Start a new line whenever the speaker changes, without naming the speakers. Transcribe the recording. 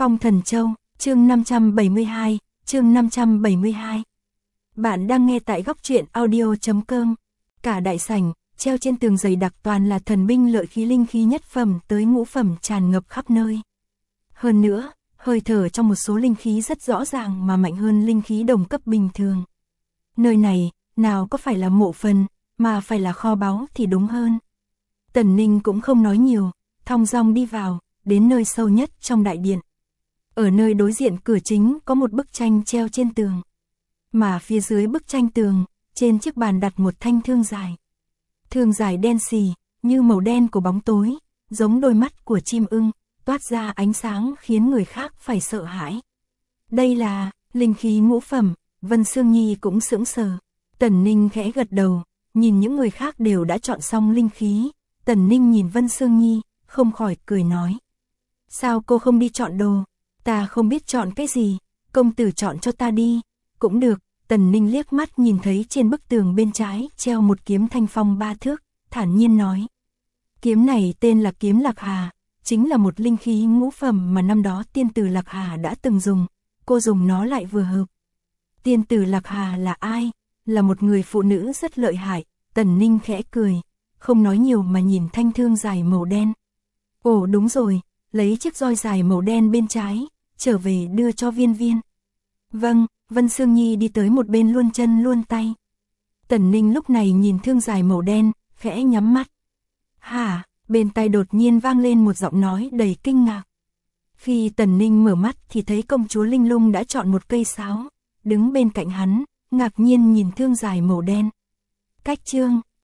Phong Thần Châu, chương 572, chương 572. Bạn đang nghe tại góc truyện audio.com. Cả đại sảnh, treo trên tường dày đặc toàn là thần binh lợi khí linh khí nhất phẩm tới ngũ phẩm tràn ngập khắp nơi. Hơn nữa, hơi thở trong một số linh khí rất rõ ràng mà mạnh hơn linh khí đồng cấp bình thường. Nơi này, nào có phải là mộ phần, mà phải là kho báu thì đúng hơn. Tần Ninh cũng không nói nhiều, thong dong đi vào, đến nơi sâu nhất trong đại điện. Ở nơi đối diện cửa chính có một bức tranh treo trên tường. Mà phía dưới bức tranh tường, trên chiếc bàn đặt một thanh thương dài. Thương dài đen xì, như màu đen của bóng tối, giống đôi mắt của chim ưng, toát ra ánh sáng khiến người khác phải sợ hãi. Đây là linh khí ngũ phẩm, Vân Sương Nhi cũng sững sờ. Tần Ninh khẽ gật đầu, nhìn những người khác đều đã chọn xong linh khí. Tần Ninh nhìn Vân Sương Nhi, không khỏi cười nói. Sao cô không đi chọn đồ? Ta không biết chọn cái gì, công tử chọn cho ta đi. Cũng được, Tần Ninh liếc mắt nhìn thấy trên bức tường bên trái treo một kiếm thanh phong 3 thước, thản nhiên nói. Kiếm này tên là kiếm Lạc Hà, chính là một linh khí ngũ phẩm mà năm đó tiên tử Lạc Hà đã từng dùng, cô dùng nó lại vừa hợp. Tiên tử Lạc Hà là ai? Là một người phụ nữ rất lợi hại. Tần Ninh khẽ cười, không nói nhiều mà nhìn thanh thương dài màu đen. Ồ đúng rồi, lấy chiếc roi dài màu đen bên trái, trở về đưa cho Viên Viên. Vâng, Vân Sương Nhi đi tới một bên luôn chân luôn tay. Tần Ninh lúc này nhìn thương dài màu đen, khẽ nhắm mắt. Hả, bên tai đột nhiên vang lên một giọng nói đầy kinh ngạc. Khi Tần Ninh mở mắt thì thấy công chúa Linh Lung đã chọn một cây sáo, đứng bên cạnh hắn, ngạc nhiên nhìn thương dài màu đen. Cách chương